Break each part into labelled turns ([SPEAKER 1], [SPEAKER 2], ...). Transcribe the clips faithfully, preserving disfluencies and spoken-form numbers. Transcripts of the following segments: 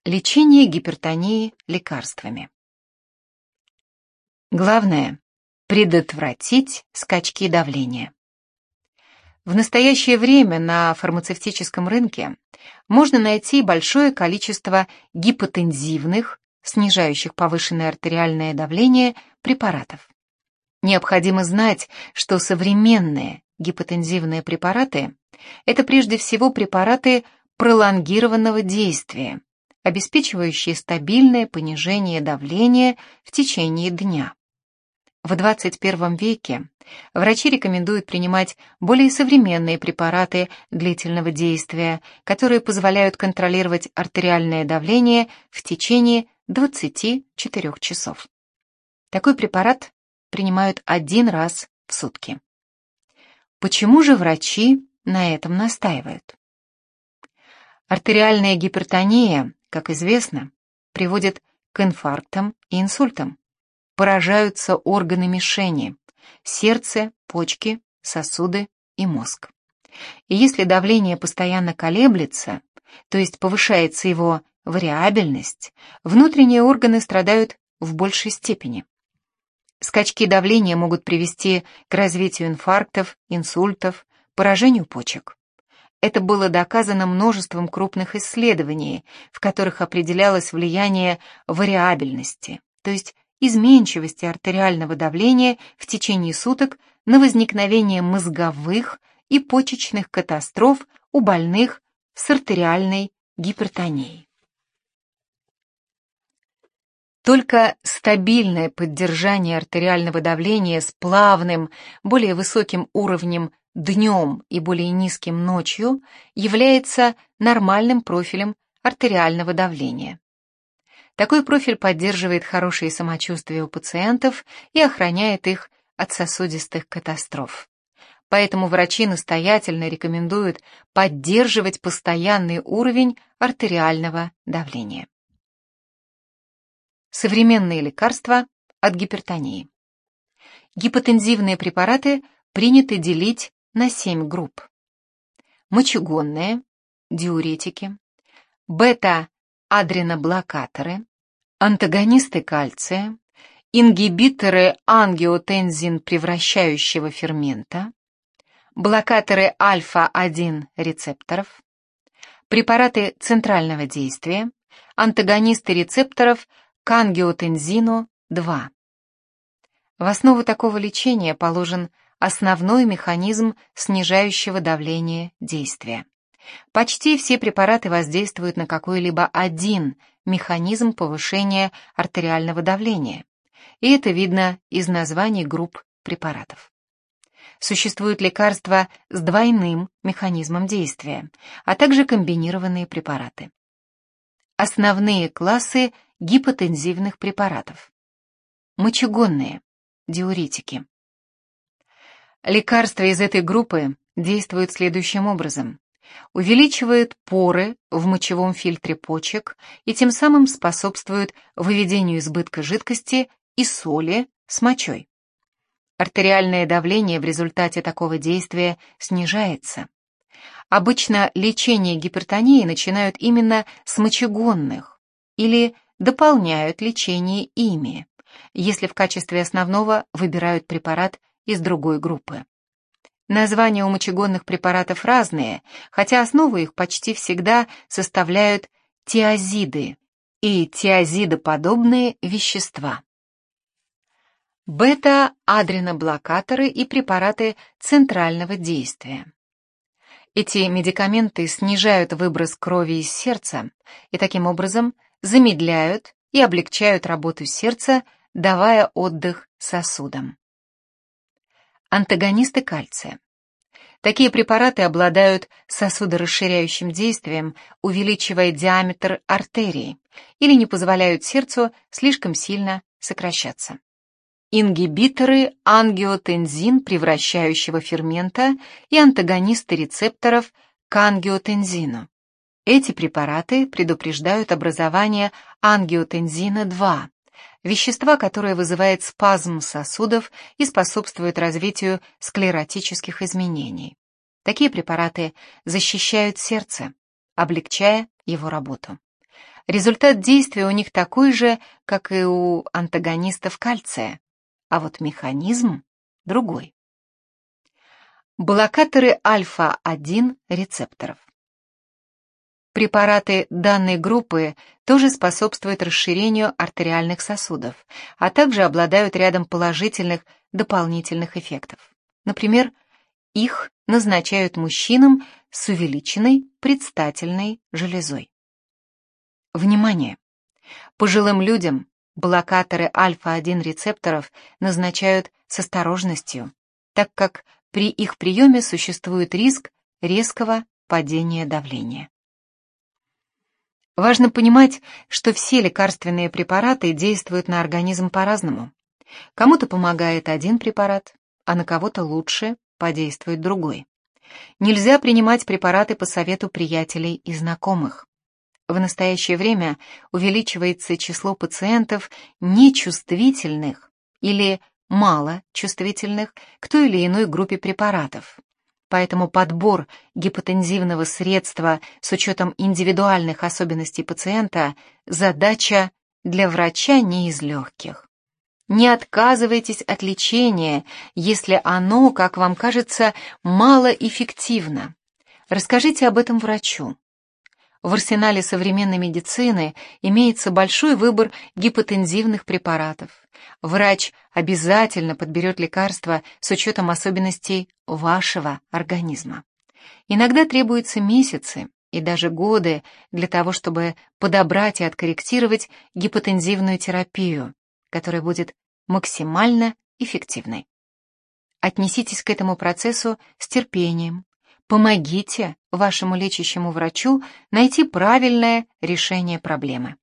[SPEAKER 1] Лечение гипертонии лекарствами. Главное – предотвратить скачки давления. В настоящее время на фармацевтическом рынке можно найти большое количество гипотензивных, снижающих повышенное артериальное давление, препаратов. Необходимо знать, что современные гипотензивные препараты – это прежде всего препараты пролонгированного действия, обеспечивающие стабильное понижение давления в течение дня. В двадцать первом веке врачи рекомендуют принимать более современные препараты длительного действия, которые позволяют контролировать артериальное давление в течение двадцати четырёх часов. Такой препарат принимают один раз в сутки. Почему же врачи на этом настаивают? Артериальная гипертония, как известно, приводит к инфарктам и инсультам. Поражаются органы мишени – сердце, почки, сосуды и мозг. И если давление постоянно колеблется, то есть повышается его вариабельность, внутренние органы страдают в большей степени. Скачки давления могут привести к развитию инфарктов, инсультов, поражению почек. Это было доказано множеством крупных исследований, в которых определялось влияние вариабельности, то есть изменчивости артериального давления в течение суток на возникновение мозговых и почечных катастроф у больных с артериальной гипертонией. Только стабильное поддержание артериального давления с плавным, более высоким уровнем днем и более низким ночью является нормальным профилем артериального давления. Такой профиль поддерживает хорошее самочувствие у пациентов и охраняет их от сосудистых катастроф. Поэтому врачи настоятельно рекомендуют поддерживать постоянный уровень артериального давления. Современные лекарства от гипертонии. Гипотензивные препараты принято делить на семь групп. Мочегонные, диуретики, бета-адреноблокаторы, антагонисты кальция, ингибиторы ангиотензин-превращающего фермента, блокаторы альфа один рецепторов, препараты центрального действия, антагонисты рецепторов к ангиотензину два. В основу такого лечения положен основной механизм снижающего давления действия. Почти все препараты воздействуют на какой-либо один механизм повышения артериального давления, и это видно из названий групп препаратов. Существуют лекарства с двойным механизмом действия, а также комбинированные препараты. Основные классы гипотензивных препаратов. Мочегонные, диуретики. Лекарства из этой группы действуют следующим образом. Увеличивают поры в мочевом фильтре почек и тем самым способствуют выведению избытка жидкости и соли с мочой. Артериальное давление в результате такого действия снижается. Обычно лечение гипертонии начинают именно с мочегонных или дополняют лечение ими, если в качестве основного выбирают препарат из другой группы. Названия у мочегонных препаратов разные, хотя основу их почти всегда составляют тиазиды и тиазидоподобные вещества. Бета-адреноблокаторы и препараты центрального действия. Эти медикаменты снижают выброс крови из сердца и таким образом замедляют и облегчают работу сердца, давая отдых сосудам. Антагонисты кальция. Такие препараты обладают сосудорасширяющим действием, увеличивая диаметр артерий, или не позволяют сердцу слишком сильно сокращаться. Ингибиторы ангиотензин превращающего фермента и антагонисты рецепторов к ангиотензину. Эти препараты предупреждают образование ангиотензина два, вещества, которое вызывает спазм сосудов и способствует развитию склеротических изменений. Такие препараты защищают сердце, облегчая его работу. Результат действия у них такой же, как и у антагонистов кальция, а вот механизм другой. Блокаторы альфа один рецепторов. Препараты данной группы тоже способствуют расширению артериальных сосудов, а также обладают рядом положительных дополнительных эффектов. Например, их назначают мужчинам с увеличенной предстательной железой. Внимание! Пожилым людям блокаторы альфа один рецепторов назначают с осторожностью, так как при их приеме существует риск резкого падения давления. Важно понимать, что все лекарственные препараты действуют на организм по-разному. Кому-то помогает один препарат, а на кого-то лучше подействует другой. Нельзя принимать препараты по совету приятелей и знакомых. В настоящее время увеличивается число пациентов нечувствительных или малочувствительных к той или иной группе препаратов. Поэтому подбор гипотензивного средства с учетом индивидуальных особенностей пациента – задача для врача не из легких. Не отказывайтесь от лечения, если оно, как вам кажется, малоэффективно. Расскажите об этом врачу. В арсенале современной медицины имеется большой выбор гипотензивных препаратов. Врач обязательно подберет лекарства с учетом особенностей вашего организма. Иногда требуются месяцы и даже годы для того, чтобы подобрать и откорректировать гипотензивную терапию, которая будет максимально эффективной. Отнеситесь к этому процессу с терпением. Помогите вашему лечащему врачу найти правильное решение проблемы.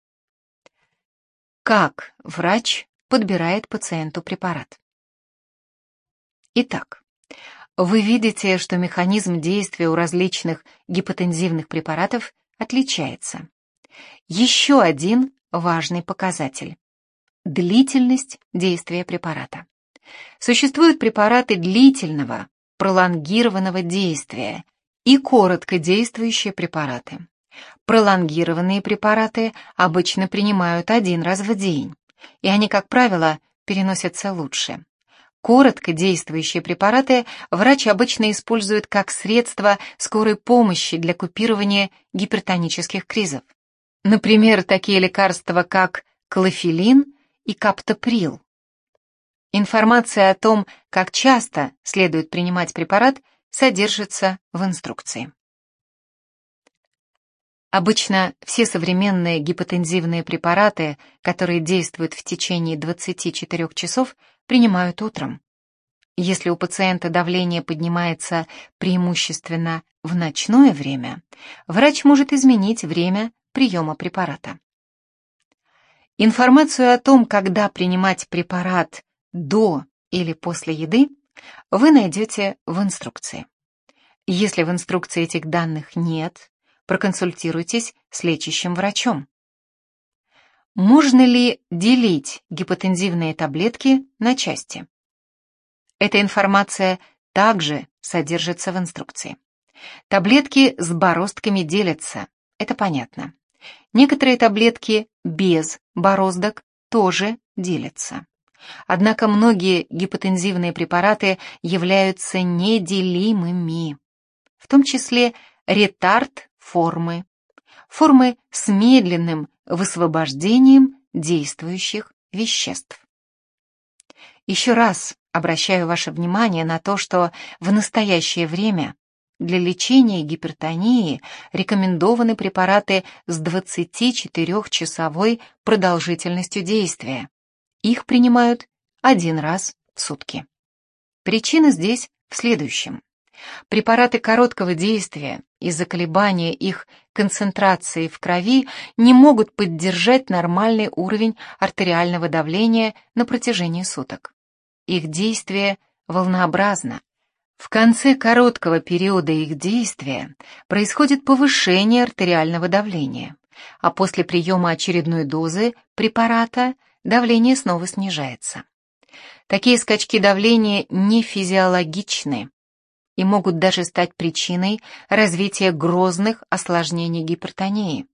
[SPEAKER 1] Как врач подбирает пациенту препарат? Итак, вы видите, что механизм действия у различных гипотензивных препаратов отличается. Еще один важный показатель – длительность действия препарата. Существуют препараты длительного, пролонгированного действия и короткодействующие препараты. Пролонгированные препараты обычно принимают один раз в день, и они, как правило, переносятся лучше. Короткодействующие препараты врач обычно использует как средство скорой помощи для купирования гипертонических кризов. Например, такие лекарства, как клофелин и каптоприл. Информация о том, как часто следует принимать препарат, содержится в инструкции. Обычно все современные гипотензивные препараты, которые действуют в течение двадцати четырёх часов, принимают утром. Если у пациента давление поднимается преимущественно в ночное время, врач может изменить время приема препарата. Информацию о том, когда принимать препарат до или после еды, вы найдете в инструкции. Если в инструкции этих данных нет, проконсультируйтесь с лечащим врачом. Можно ли делить гипотензивные таблетки на части? Эта информация также содержится в инструкции. Таблетки с бороздками делятся, это понятно. Некоторые таблетки без бороздок тоже делятся. Однако многие гипотензивные препараты являются неделимыми, в том числе ретард-формы, формы с медленным высвобождением действующих веществ. Еще раз обращаю ваше внимание на то, что в настоящее время для лечения гипертонии рекомендованы препараты с двадцатичетырёхчасовой продолжительностью действия. Их принимают один раз в сутки. Причина здесь в следующем. Препараты короткого действия из-за колебания их концентрации в крови не могут поддержать нормальный уровень артериального давления на протяжении суток. Их действие волнообразно. В конце короткого периода их действия происходит повышение артериального давления, а после приема очередной дозы препарата давление снова снижается. Такие скачки давления не физиологичны и могут даже стать причиной развития грозных осложнений гипертонии.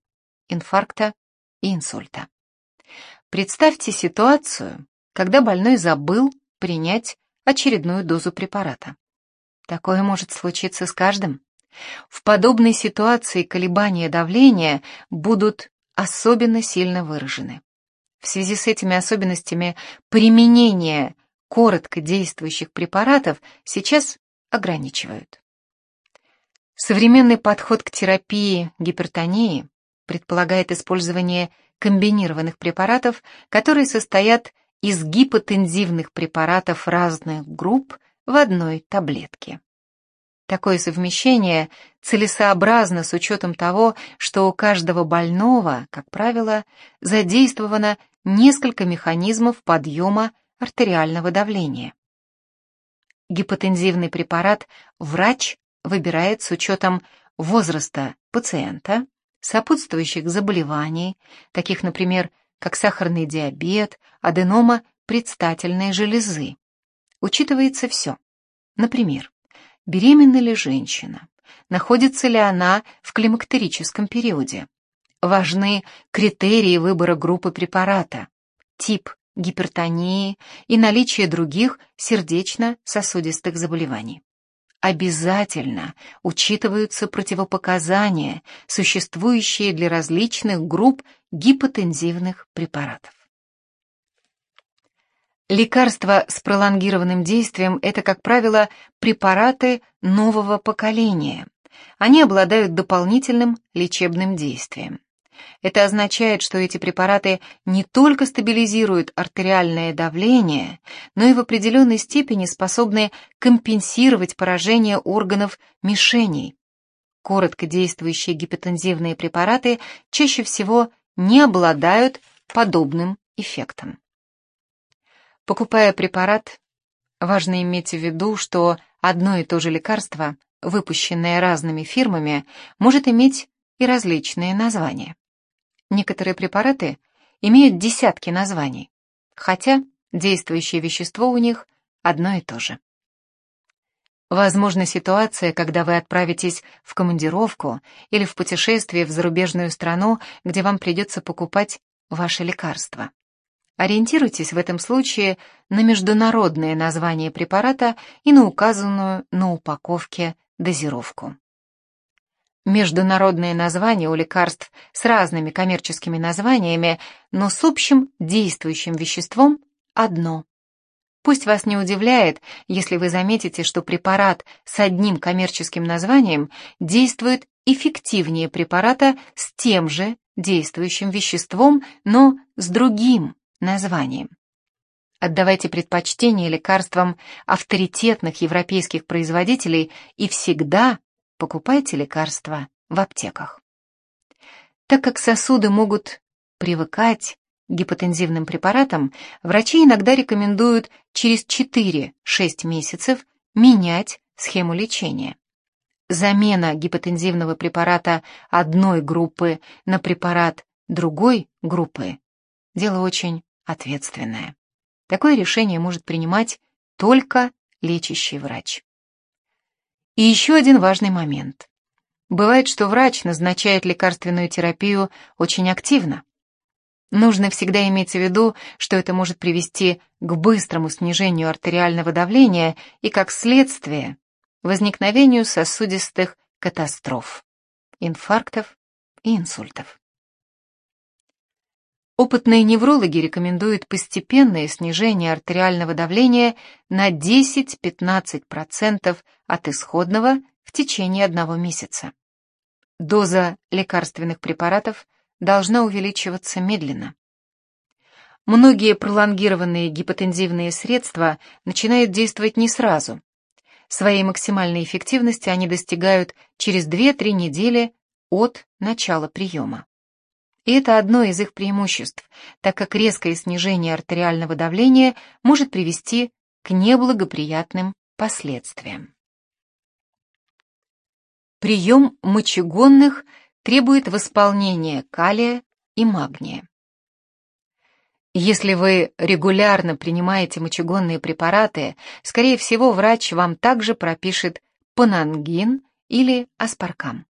[SPEAKER 1] инфаркта и инсульта. Представьте ситуацию, когда больной забыл принять очередную дозу препарата. Такое может случиться с каждым. В подобной ситуации колебания давления будут особенно сильно выражены. В связи с этими особенностями применение коротко действующих препаратов сейчас ограничивают. Современный подход к терапии гипертонии предполагает использование комбинированных препаратов, которые состоят из гипотензивных препаратов разных групп в одной таблетке. Такое совмещение целесообразно с учетом того, что у каждого больного, как правило, задействовано несколько механизмов подъема артериального давления. Гипотензивный препарат врач выбирает с учетом возраста пациента, сопутствующих заболеваний, таких, например, как сахарный диабет, аденома предстательной железы. Учитывается все. Например, беременна ли женщина, находится ли она в климактерическом периоде. Важны критерии выбора группы препарата, тип гипертонии и наличие других сердечно-сосудистых заболеваний. Обязательно учитываются противопоказания, существующие для различных групп гипотензивных препаратов. Лекарства с пролонгированным действием – это, как правило, препараты нового поколения. Они обладают дополнительным лечебным действием. Это означает, что эти препараты не только стабилизируют артериальное давление, но и в определенной степени способны компенсировать поражение органов мишеней. Коротко действующие гипотензивные препараты чаще всего не обладают подобным эффектом. Покупая препарат, важно иметь в виду, что одно и то же лекарство, выпущенное разными фирмами, может иметь и различные названия. Некоторые препараты имеют десятки названий, хотя действующее вещество у них одно и то же. Возможна ситуация, когда вы отправитесь в командировку или в путешествие в зарубежную страну, где вам придется покупать ваши лекарства. Ориентируйтесь в этом случае на международное название препарата и на указанную на упаковке дозировку. Международные названия у лекарств с разными коммерческими названиями, но с общим действующим веществом одно. Пусть вас не удивляет, если вы заметите, что препарат с одним коммерческим названием действует эффективнее препарата с тем же действующим веществом, но с другим названием. Отдавайте предпочтение лекарствам авторитетных европейских производителей и всегда покупайте лекарства в аптеках. Так как сосуды могут привыкать к гипотензивным препаратам, врачи иногда рекомендуют через четыре-шесть месяцев менять схему лечения. Замена гипотензивного препарата одной группы на препарат другой группы – дело очень ответственное. Такое решение может принимать только лечащий врач. И еще один важный момент. Бывает, что врач назначает лекарственную терапию очень активно. Нужно всегда иметь в виду, что это может привести к быстрому снижению артериального давления и, как следствие, возникновению сосудистых катастроф, инфарктов и инсультов. Опытные неврологи рекомендуют постепенное снижение артериального давления на десять-пятнадцать процентов от исходного в течение одного месяца. Доза лекарственных препаратов должна увеличиваться медленно. Многие пролонгированные гипотензивные средства начинают действовать не сразу. Своей максимальной эффективности они достигают через две-три недели от начала приема. И это одно из их преимуществ, так как резкое снижение артериального давления может привести к неблагоприятным последствиям. Прием мочегонных требует восполнения калия и магния. Если вы регулярно принимаете мочегонные препараты, скорее всего, врач вам также пропишет панангин или аспаркам.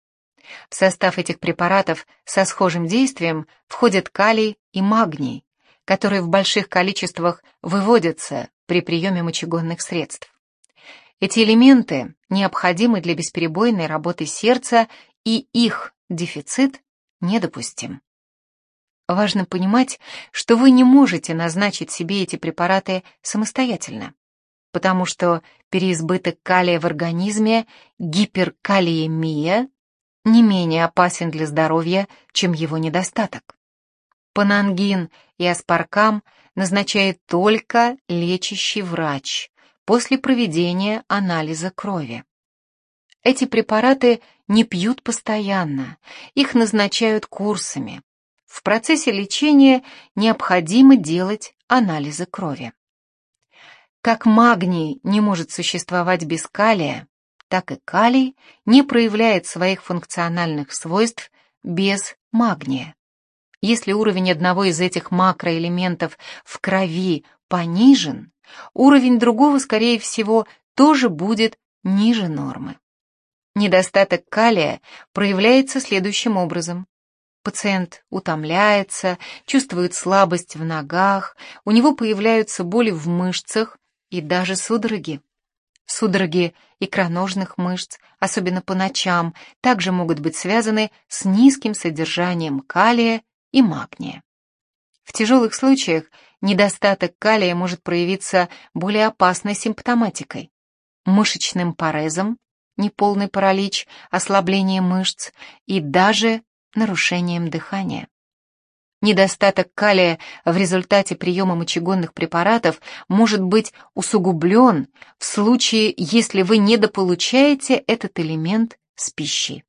[SPEAKER 1] В состав этих препаратов со схожим действием входят калий и магний, которые в больших количествах выводятся при приеме мочегонных средств. Эти элементы необходимы для бесперебойной работы сердца, и их дефицит недопустим. Важно понимать, что вы не можете назначить себе эти препараты самостоятельно, потому что переизбыток калия в организме, гиперкалиемия, не менее опасен для здоровья, чем его недостаток. Панангин и аспаркам назначает только лечащий врач после проведения анализа крови. Эти препараты не пьют постоянно, их назначают курсами. В процессе лечения необходимо делать анализы крови. Как магний не может существовать без калия, так и калий не проявляет своих функциональных свойств без магния. Если уровень одного из этих макроэлементов в крови понижен, уровень другого, скорее всего, тоже будет ниже нормы. Недостаток калия проявляется следующим образом. Пациент утомляется, чувствует слабость в ногах, у него появляются боли в мышцах и даже судороги. Судороги икроножных мышц, особенно по ночам, также могут быть связаны с низким содержанием калия и магния. В тяжелых случаях недостаток калия может проявиться более опасной симптоматикой: мышечным парезом, неполный паралич, ослабление мышц и даже нарушением дыхания. Недостаток калия в результате приема мочегонных препаратов может быть усугублен в случае, если вы недополучаете этот элемент с пищей.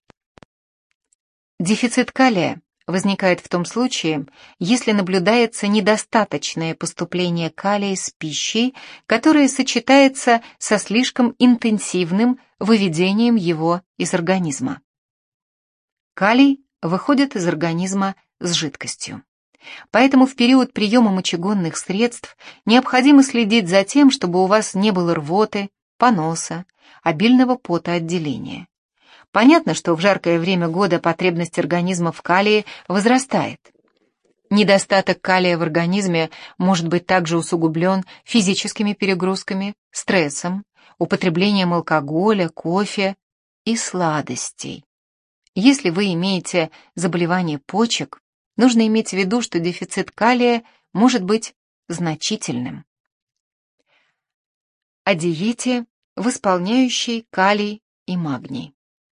[SPEAKER 1] Дефицит калия возникает в том случае, если наблюдается недостаточное поступление калия с пищей, которое сочетается со слишком интенсивным выведением его из организма. Калий выходит из организма с жидкостью. Поэтому в период приема мочегонных средств необходимо следить за тем, чтобы у вас не было рвоты, поноса, обильного потоотделения. Понятно, что в жаркое время года потребность организма в калии возрастает. Недостаток калия в организме может быть также усугублен физическими перегрузками, стрессом, употреблением алкоголя, кофе и сладостей. Если вы имеете заболевание почек, нужно иметь в виду, что дефицит калия может быть значительным. О диете, восполняющей калий и магний.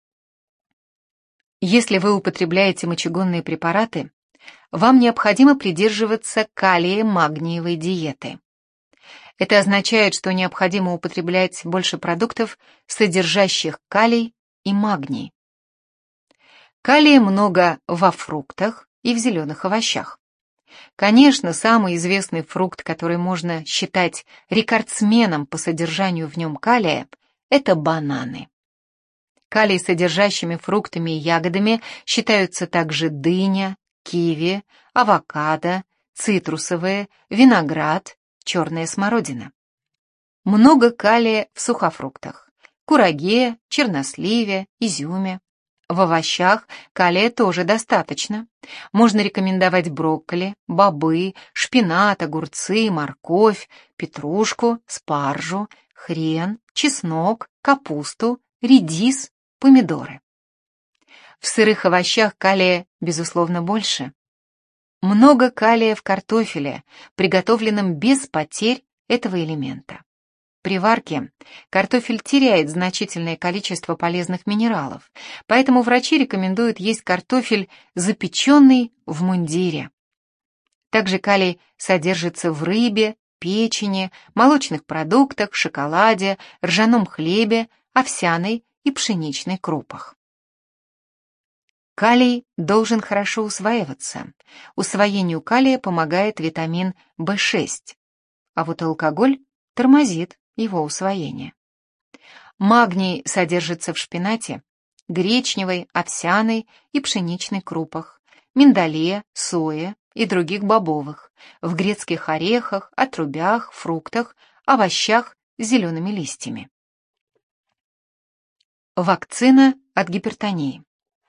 [SPEAKER 1] Если вы употребляете мочегонные препараты, вам необходимо придерживаться калия-магниевой диеты. Это означает, что необходимо употреблять больше продуктов, содержащих калий и магний. Калия много во фруктах и в зеленых овощах. Конечно, самый известный фрукт, который можно считать рекордсменом по содержанию в нем калия, это бананы. Калий содержащими фруктами и ягодами считаются также дыня, киви, авокадо, цитрусовые, виноград, черная смородина. Много калия в сухофруктах: кураге, черносливе, изюме. В овощах калия тоже достаточно. Можно рекомендовать брокколи, бобы, шпинат, огурцы, морковь, петрушку, спаржу, хрен, чеснок, капусту, редис, помидоры. В сырых овощах калия, безусловно, больше. Много калия в картофеле, приготовленном без потерь этого элемента. При варке картофель теряет значительное количество полезных минералов, поэтому врачи рекомендуют есть картофель, запеченный в мундире. Также калий содержится в рыбе, печени, молочных продуктах, шоколаде, ржаном хлебе, овсяной и пшеничной крупах. Калий должен хорошо усваиваться. Усвоению калия помогает витамин бэ шесть, а вот алкоголь тормозит его усвоение. Магний содержится в шпинате, гречневой, овсяной и пшеничной крупах, миндале, сое и других бобовых, в грецких орехах, отрубях, фруктах, овощах с зелеными листьями. Вакцина от гипертонии.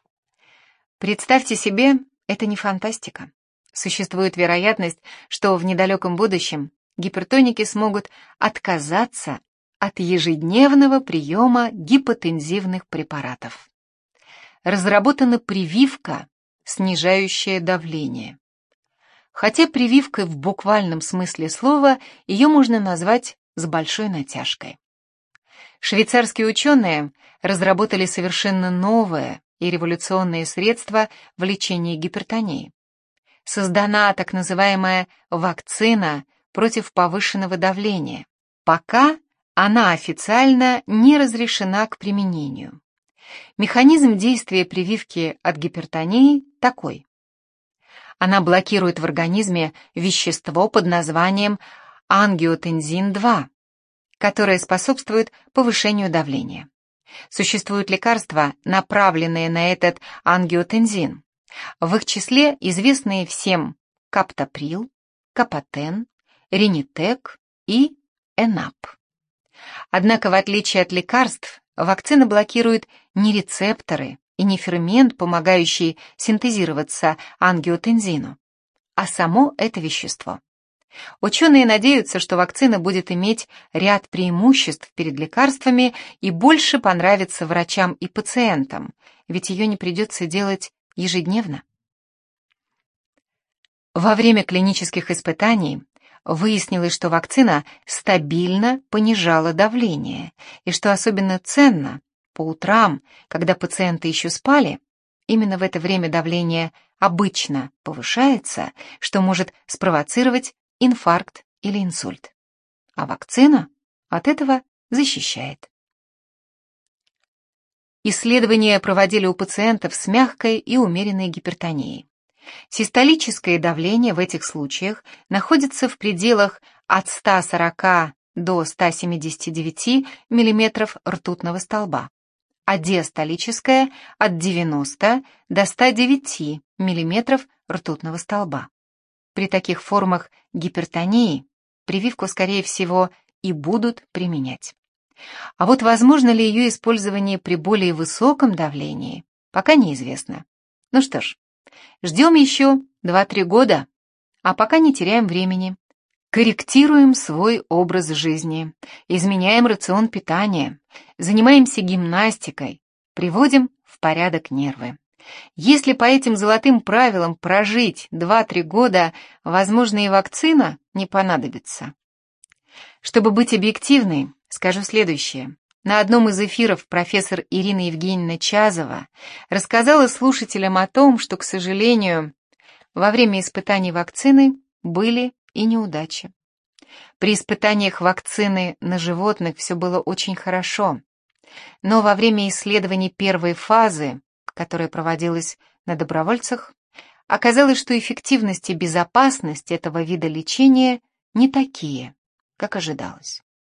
[SPEAKER 1] Представьте себе, это не фантастика. Существует вероятность, что в недалеком будущем гипертоники смогут отказаться от ежедневного приема гипотензивных препаратов. Разработана прививка, снижающая давление. Хотя прививкой в буквальном смысле слова ее можно назвать с большой натяжкой. Швейцарские ученые разработали совершенно новое и революционное средство в лечении гипертонии. Создана так называемая вакцина против повышенного давления. Пока она официально не разрешена к применению. Механизм действия прививки от гипертонии такой. Она блокирует в организме вещество под названием ангиотензин два, которое способствует повышению давления. Существуют лекарства, направленные на этот ангиотензин. В их числе известные всем каптоприл, капотен, ринитек и энап. Однако, в отличие от лекарств, вакцина блокирует не рецепторы и не фермент, помогающий синтезироваться ангиотензину, а само это вещество. Ученые надеются, что вакцина будет иметь ряд преимуществ перед лекарствами и больше понравится врачам и пациентам, ведь ее не придется делать ежедневно. Во время клинических испытаний выяснилось, что вакцина стабильно понижала давление, и что особенно ценно, по утрам, когда пациенты еще спали, именно в это время давление обычно повышается, что может спровоцировать инфаркт или инсульт. А вакцина от этого защищает. Исследования проводили у пациентов с мягкой и умеренной гипертонией. Систолическое давление в этих случаях находится в пределах от ста сорока до ста семидесяти девяти миллиметров ртутного столба, а диастолическое от девяноста до ста девяти миллиметров ртутного столба. При таких формах гипертонии прививку, скорее всего, и будут применять. А вот возможно ли ее использование при более высоком давлении, пока неизвестно. Ну что ж, ждем еще два-три года, а пока не теряем времени. Корректируем свой образ жизни, изменяем рацион питания, занимаемся гимнастикой, приводим в порядок нервы. Если по этим золотым правилам прожить два-три года, возможно, и вакцина не понадобится. Чтобы быть объективной, скажу следующее. На одном из эфиров профессор Ирина Евгеньевна Чазова рассказала слушателям о том, что, к сожалению, во время испытаний вакцины были и неудачи. При испытаниях вакцины на животных все было очень хорошо, но во время исследований первой фазы, которая проводилась на добровольцах, оказалось, что эффективность и безопасность этого вида лечения не такие, как ожидалось.